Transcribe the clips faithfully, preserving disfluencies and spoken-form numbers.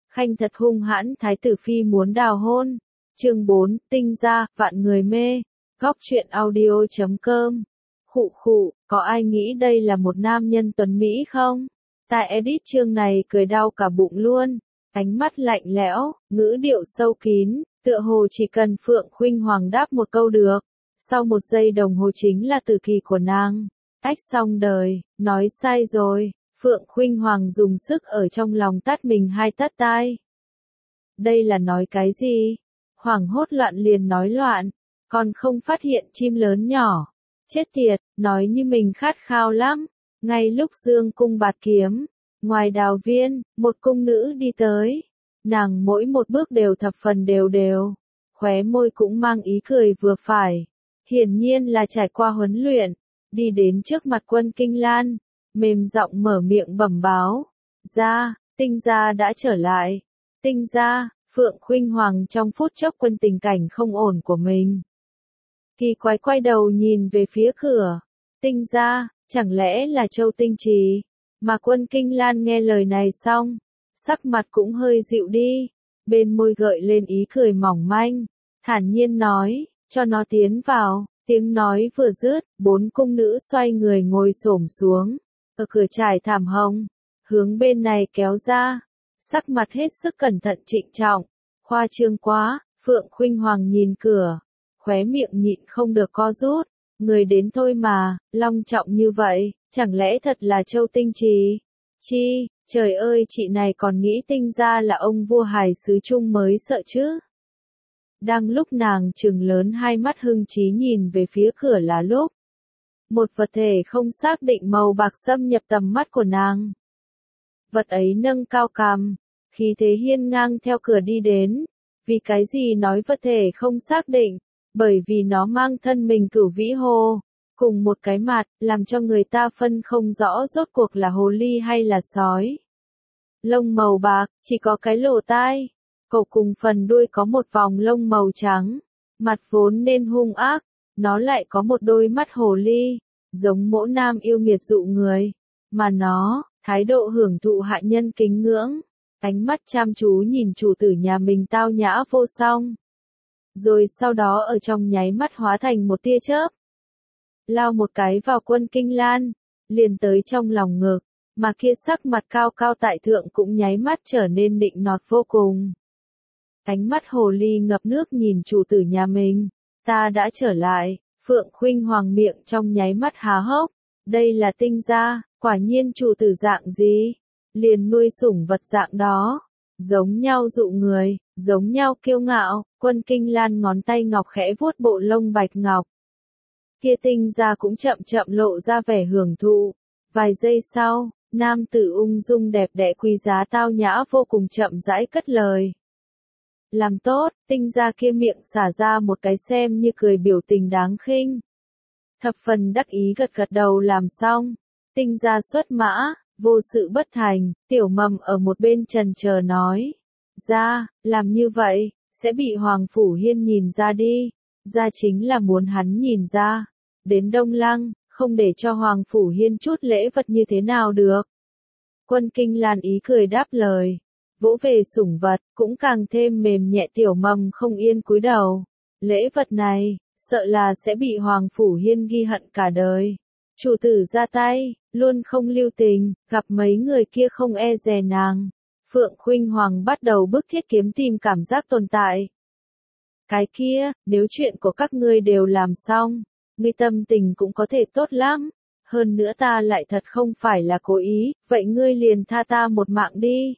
Khanh thật hung hãn, thái tử phi muốn đào hôn. Chương bốn, tinh gia, vạn người mê. Góc truyện audio chấm com. Khụ khụ, có ai nghĩ đây là một nam nhân tuấn Mỹ không? Tại edit chương này cười đau cả bụng luôn. Ánh mắt lạnh lẽo, ngữ điệu sâu kín, tựa hồ chỉ cần Phượng Khuynh Hoàng đáp một câu được. Sau một giây đồng hồ chính là tử kỳ của nàng. Ách xong đời, nói sai rồi. Phượng Khuynh Hoàng dùng sức ở trong lòng tát mình hai tát tai. Đây là nói cái gì? Hoảng hốt loạn liền nói loạn, còn không phát hiện chim lớn nhỏ. Chết tiệt, nói như mình khát khao lắm. Ngay lúc dương cung bạt kiếm, ngoài đào viên, một cung nữ đi tới. Nàng mỗi một bước đều thập phần đều đều, khóe môi cũng mang ý cười vừa phải. Hiển nhiên là trải qua huấn luyện, đi đến trước mặt Quân Kinh Lan, mềm giọng mở miệng bẩm báo. Gia, tinh gia đã trở lại. Tinh gia, Phượng Khuynh Hoàng trong phút chốc quân tình cảnh không ổn của mình. Kỳ quái quay đầu nhìn về phía cửa. Tinh gia, chẳng lẽ là Châu Tinh Trì? Mà Quân Kinh Lan nghe lời này xong, sắc mặt cũng hơi dịu đi, bên môi gợi lên ý cười mỏng manh, thản nhiên nói, cho nó tiến vào. Tiếng nói vừa dứt, bốn cung nữ xoay người ngồi xổm xuống, ở cửa trải thảm hồng, hướng bên này kéo ra, sắc mặt hết sức cẩn thận trịnh trọng, khoa trương quá. Phượng Khuynh Hoàng nhìn cửa, khóe miệng nhịn không được co rút, người đến thôi mà, long trọng như vậy, chẳng lẽ thật là Châu Tinh Trì? Chi, trời ơi, chị này còn nghĩ tinh gia là ông vua hài xứ Trung mới sợ chứ. Đang lúc nàng trừng lớn hai mắt hưng trí nhìn về phía cửa là lúc một vật thể không xác định màu bạc xâm nhập tầm mắt của nàng. Vật ấy nâng cao cằm, khí thế hiên ngang theo cửa đi đến. Vì cái gì nói vật thể không xác định? Bởi vì nó mang thân mình cửu vĩ hồ, cùng một cái mặt, làm cho người ta phân không rõ rốt cuộc là hồ ly hay là sói. Lông màu bạc, chỉ có cái lỗ tai. Cổ cùng phần đuôi có một vòng lông màu trắng, mặt vốn nên hung ác, nó lại có một đôi mắt hồ ly, giống mỗ nam yêu nghiệt dụ người, mà nó, thái độ hưởng thụ hạ nhân kính ngưỡng, ánh mắt chăm chú nhìn chủ tử nhà mình tao nhã vô song. Rồi sau đó ở trong nháy mắt hóa thành một tia chớp, lao một cái vào Quân Kinh Lan, liền tới trong lòng ngực, mà kia sắc mặt cao cao tại thượng cũng nháy mắt trở nên nịnh nọt vô cùng. Ánh mắt hồ ly ngập nước nhìn chủ tử nhà mình, ta đã trở lại. Phượng Khuynh Hoàng miệng trong nháy mắt há hốc, đây là tinh gia, quả nhiên chủ tử dạng gì, liền nuôi sủng vật dạng đó, giống nhau dụ người, giống nhau kiêu ngạo. Quân Kinh Lan ngón tay ngọc khẽ vuốt bộ lông bạch ngọc, kia tinh gia cũng chậm chậm lộ ra vẻ hưởng thụ. Vài giây sau, nam tử ung dung đẹp đẽ quý giá tao nhã vô cùng chậm rãi cất lời. Làm tốt. Tinh gia kia miệng xả ra một cái xem như cười biểu tình đáng khinh. Thập phần đắc ý gật gật đầu làm xong. Tinh gia xuất mã, vô sự bất thành. Tiểu Mầm ở một bên trần chờ nói. Gia, làm như vậy, sẽ bị Hoàng Phủ Hiên nhìn ra đi. Gia chính là muốn hắn nhìn ra. Đến Đông Lăng, không để cho Hoàng Phủ Hiên chút lễ vật như thế nào được. Quân Kinh Lan ý cười đáp lời. Vỗ về sủng vật, cũng càng thêm mềm nhẹ. Tiểu Mầm không yên cúi đầu. Lễ vật này, sợ là sẽ bị Hoàng Phủ Hiên ghi hận cả đời. Chủ tử ra tay, luôn không lưu tình, gặp mấy người kia không e dè nàng. Phượng Khuynh Hoàng bắt đầu bức thiết kiếm tìm cảm giác tồn tại. Cái kia, nếu chuyện của các ngươi đều làm xong, ngươi tâm tình cũng có thể tốt lắm. Hơn nữa ta lại thật không phải là cố ý, vậy ngươi liền tha ta một mạng đi.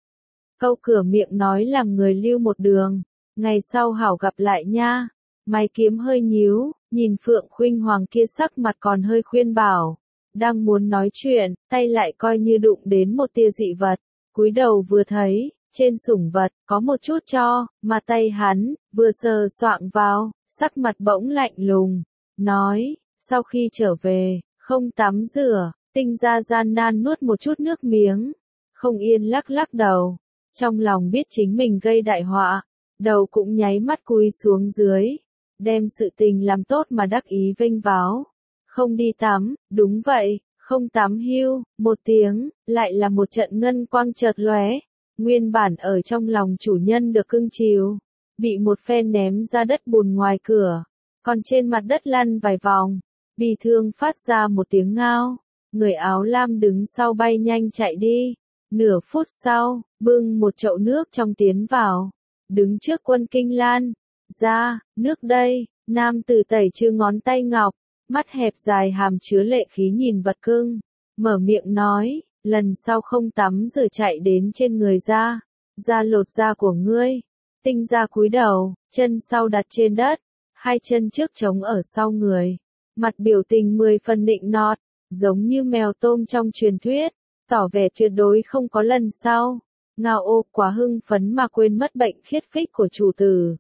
Câu cửa miệng nói làm người lưu một đường, ngày sau hảo gặp lại nha. Mày kiếm hơi nhíu, nhìn Phượng Khuynh Hoàng kia sắc mặt còn hơi khuyên bảo, đang muốn nói chuyện, tay lại coi như đụng đến một tia dị vật, cúi đầu vừa thấy, trên sủng vật có một chút tro, mà tay hắn vừa sờ soạng vào, sắc mặt bỗng lạnh lùng, nói, sau khi trở về, không tắm rửa. Tinh gia gian nan nuốt một chút nước miếng, không yên lắc lắc đầu. Trong lòng biết chính mình gây đại họa, đầu cũng nháy mắt cúi xuống dưới, đem sự tình làm tốt mà đắc ý vênh váo. Không đi tắm, đúng vậy, không tắm hưu, một tiếng, lại là một trận ngân quang chợt lóe, Nguyên bản ở trong lòng chủ nhân được cưng chiều, bị một phen ném ra đất bùn ngoài cửa, còn trên mặt đất lăn vài vòng, bi thương phát ra một tiếng ngao, người áo lam đứng sau bay nhanh chạy đi, nửa phút sau, bưng một chậu nước trong tiến vào, đứng trước Quân Kinh Lan, ra, nước đây, nam tử tẩy trừ ngón tay ngọc, mắt hẹp dài hàm chứa lệ khí nhìn vật cưng, mở miệng nói, lần sau không tắm rửa chạy đến trên người ra, da lột da của ngươi. Tinh Gia cúi đầu, chân sau đặt trên đất, hai chân trước trống ở sau người, mặt biểu tình mười phần nịnh nọt, giống như mèo tôm trong truyền thuyết, tỏ vẻ tuyệt đối không có lần sau. Ngao ô quá hưng phấn mà quên mất bệnh khiết phích của chủ tử.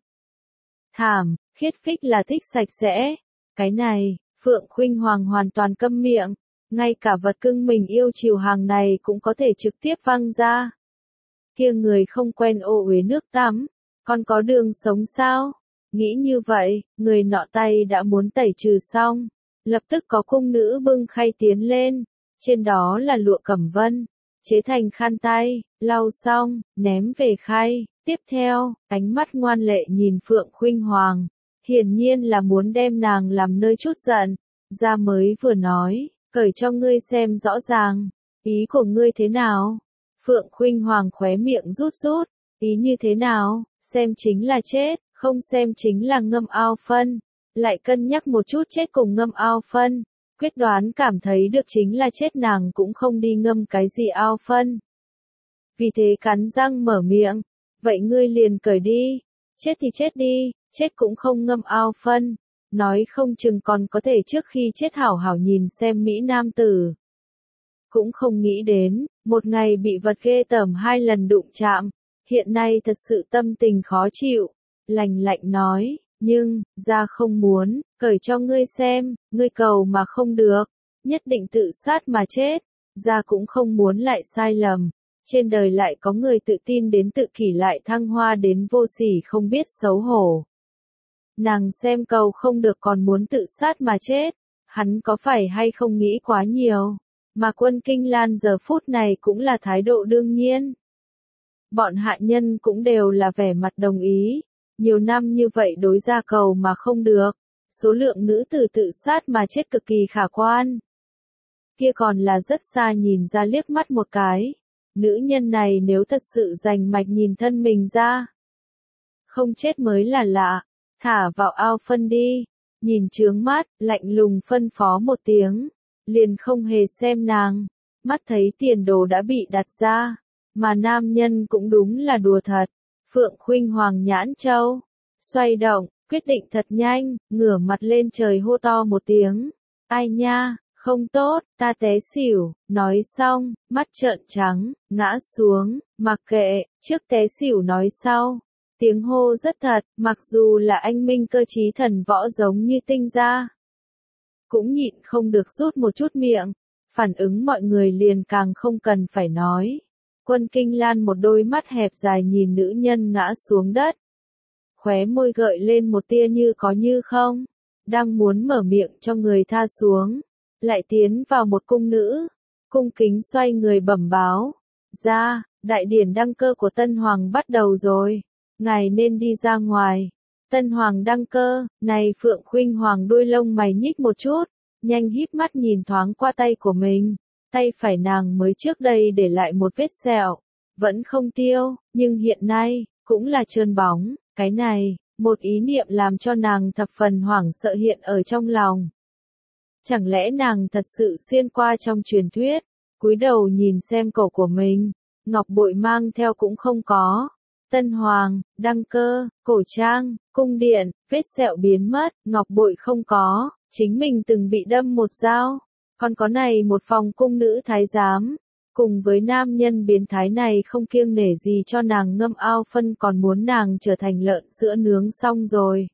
Thảm, khiết phích là thích sạch sẽ. Cái này, Phượng Khuynh Hoàng hoàn toàn câm miệng, ngay cả vật cưng mình yêu chiều hàng này cũng có thể trực tiếp văng ra. Kia người không quen ô uế nước tắm, còn có đường sống sao? Nghĩ như vậy, người nọ tay đã muốn tẩy trừ xong, lập tức có cung nữ bưng khay tiến lên, trên đó là lụa cẩm vân, chế thành khăn tay, lau xong, ném về khay, tiếp theo, ánh mắt ngoan lệ nhìn Phượng Khuynh Hoàng, hiển nhiên là muốn đem nàng làm nơi chút giận, ra mới vừa nói, cởi cho ngươi xem rõ ràng, ý của ngươi thế nào? Phượng Khuynh Hoàng khóe miệng rút rút, ý như thế nào, xem chính là chết, không xem chính là ngâm ao phân, lại cân nhắc một chút chết cùng ngâm ao phân, quyết đoán cảm thấy được chính là chết nàng cũng không đi ngâm cái gì ao phân. Vì thế cắn răng mở miệng, vậy ngươi liền cởi đi, chết thì chết đi, chết cũng không ngâm ao phân, nói không chừng còn có thể trước khi chết hảo hảo nhìn xem Mỹ Nam tử. Cũng không nghĩ đến, một ngày bị vật ghê tởm hai lần đụng chạm, hiện nay thật sự tâm tình khó chịu, lạnh lạnh nói, nhưng, ra không muốn, cởi cho ngươi xem, ngươi cầu mà không được, nhất định tự sát mà chết, ra cũng không muốn lại sai lầm, trên đời lại có người tự tin đến tự kỷ lại thăng hoa đến vô sỉ không biết xấu hổ. Nàng xem cầu không được còn muốn tự sát mà chết, hắn có phải hay không nghĩ quá nhiều, mà Quân Kinh Lan giờ phút này cũng là thái độ đương nhiên. Bọn hạ nhân cũng đều là vẻ mặt đồng ý, nhiều năm như vậy đối ra cầu mà không được, số lượng nữ tử tự sát mà chết cực kỳ khả quan. Kia còn là rất xa nhìn ra liếc mắt một cái, nữ nhân này nếu thật sự rành mạch nhìn thân mình ra, không chết mới là lạ, thả vào ao phân đi, nhìn chướng mắt, lạnh lùng phân phó một tiếng, liền không hề xem nàng, mắt thấy tiền đồ đã bị đặt ra. Mà nam nhân cũng đúng là đùa thật, Phượng Khuynh Hoàng nhãn châu, xoay động, quyết định thật nhanh, ngửa mặt lên trời hô to một tiếng, ai nha, không tốt, ta té xỉu, nói xong, mắt trợn trắng, ngã xuống, mặc kệ, trước té xỉu nói sau, tiếng hô rất thật, mặc dù là anh minh cơ trí thần võ giống như Tinh Gia, cũng nhịn không được rút một chút miệng, phản ứng mọi người liền càng không cần phải nói. Quân Kinh Lan một đôi mắt hẹp dài nhìn nữ nhân ngã xuống đất. Khóe môi gợi lên một tia như có như không. Đang muốn mở miệng cho người tha xuống. Lại tiến vào một cung nữ. Cung kính xoay người bẩm báo. Ra, đại điển đăng cơ của Tân Hoàng bắt đầu rồi. Ngài nên đi ra ngoài. Tân Hoàng đăng cơ, này Phượng Khuynh Hoàng đuôi lông mày nhích một chút. Nhanh híp mắt nhìn thoáng qua tay của mình. Tay phải nàng mới trước đây để lại một vết sẹo, vẫn không tiêu, nhưng hiện nay, cũng là trơn bóng, cái này, một ý niệm làm cho nàng thập phần hoảng sợ hiện ở trong lòng. Chẳng lẽ nàng thật sự xuyên qua trong truyền thuyết, cúi đầu nhìn xem cổ của mình, ngọc bội mang theo cũng không có. Tân Hoàng, đăng cơ, cổ trang, cung điện, vết sẹo biến mất, ngọc bội không có, chính mình từng bị đâm một dao. Còn có này một phòng cung nữ thái giám, cùng với nam nhân biến thái này không kiêng nể gì cho nàng ngâm ao phân còn muốn nàng trở thành lợn sữa nướng xong rồi.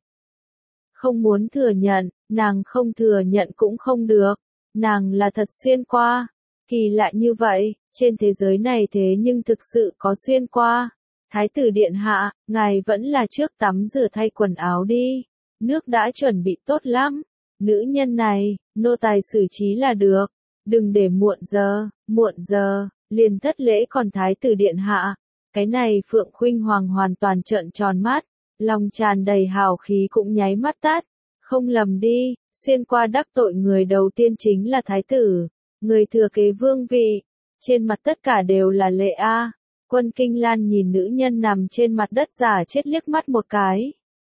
Không muốn thừa nhận, nàng không thừa nhận cũng không được, nàng là thật xuyên qua, kỳ lạ như vậy, trên thế giới này thế nhưng thực sự có xuyên qua. Thái tử điện hạ, ngài vẫn là trước tắm rửa thay quần áo đi, nước đã chuẩn bị tốt lắm. Nữ nhân này, nô tài xử trí là được, đừng để muộn giờ, muộn giờ, liền thất lễ còn thái tử điện hạ, Cái này Phượng Khuynh Hoàng hoàn toàn trợn tròn mắt, lòng tràn đầy hào khí cũng nháy mắt tắt. Không lầm đi, xuyên qua đắc tội người đầu tiên chính là thái tử, người thừa kế vương vị. Trên mặt tất cả đều là lệ a. Quân Kinh Lan nhìn nữ nhân nằm trên mặt đất giả chết liếc mắt một cái.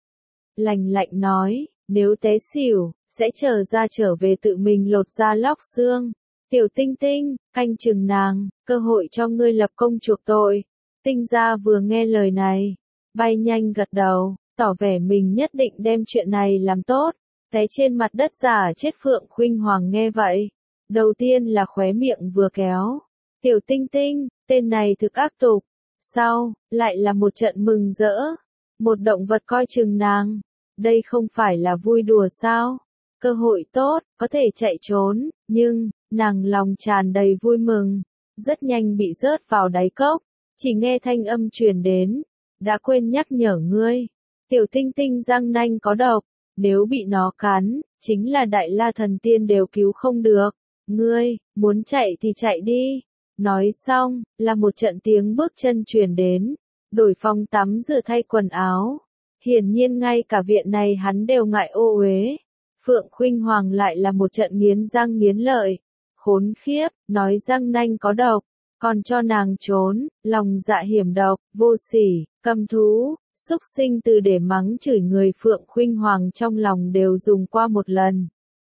Lạnh lạnh nói, nếu té xỉu, sẽ chờ ra trở về tự mình lột da lóc xương. Tiểu Tinh Tinh, canh chừng nàng, cơ hội cho ngươi lập công chuộc tội. Tinh gia vừa nghe lời này, bay nhanh gật đầu, tỏ vẻ mình nhất định đem chuyện này làm tốt. Té trên mặt đất giả chết Phượng Khuynh Hoàng nghe vậy, đầu tiên là khóe miệng vừa kéo. Tiểu Tinh Tinh, tên này thực ác tục. Sau, lại là một trận mừng rỡ. Một động vật coi chừng nàng. Đây không phải là vui đùa sao? Cơ hội tốt, có thể chạy trốn, nhưng, nàng lòng tràn đầy vui mừng. Rất nhanh bị rớt vào đáy cốc. Chỉ nghe thanh âm truyền đến. Đã quên nhắc nhở ngươi. Tiểu Tinh Tinh răng nanh có độc. Nếu bị nó cắn, chính là Đại La Thần Tiên đều cứu không được. Ngươi, muốn chạy thì chạy đi. Nói xong, là một trận tiếng bước chân truyền đến. Đổi phòng tắm rửa thay quần áo. Hiển nhiên ngay cả viện này hắn đều ngại ô uế. Phượng Khuynh Hoàng lại là một trận nghiến răng nghiến lợi. Khốn khiếp, nói răng nanh có độc. Còn cho nàng trốn, lòng dạ hiểm độc, vô sỉ, căm thú, xúc sinh từ để mắng chửi người Phượng Khuynh Hoàng trong lòng đều dùng qua một lần.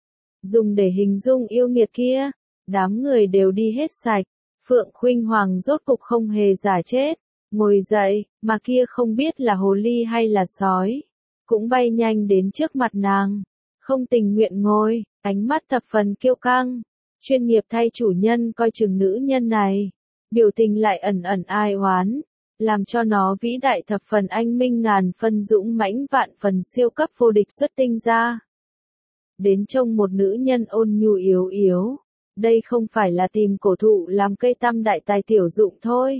Dùng để hình dung yêu nghiệt kia, đám người đều đi hết sạch. Phượng Khuynh Hoàng rốt cục không hề giả chết, ngồi dậy, mà kia không biết là hồ ly hay là sói, cũng bay nhanh đến trước mặt nàng, không tình nguyện ngồi, ánh mắt thập phần kiêu căng, chuyên nghiệp thay chủ nhân coi chừng nữ nhân này, biểu tình lại ẩn ẩn ai oán, làm cho nó vĩ đại thập phần anh minh ngàn phân dũng mãnh vạn phần siêu cấp vô địch xuất tinh ra. Đến trông một nữ nhân ôn nhu yếu yếu. Đây không phải là tìm cổ thụ làm cây tăm đại tài tiểu dụng thôi.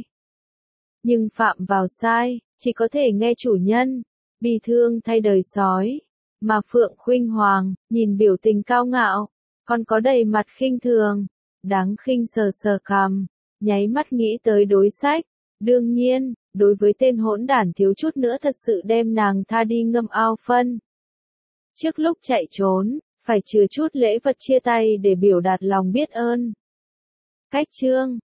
Nhưng phạm vào sai, chỉ có thể nghe chủ nhân, bi thương thay đời sói. Mà Phượng Khuynh Hoàng, nhìn biểu tình cao ngạo, còn có đầy mặt khinh thường, đáng khinh sờ sờ cằm, nháy mắt nghĩ tới đối sách. Đương nhiên, đối với tên hỗn đản thiếu chút nữa thật sự đem nàng tha đi ngâm ao phân. Trước lúc chạy trốn, phải chừa chút lễ vật chia tay để biểu đạt lòng biết ơn. Cách chương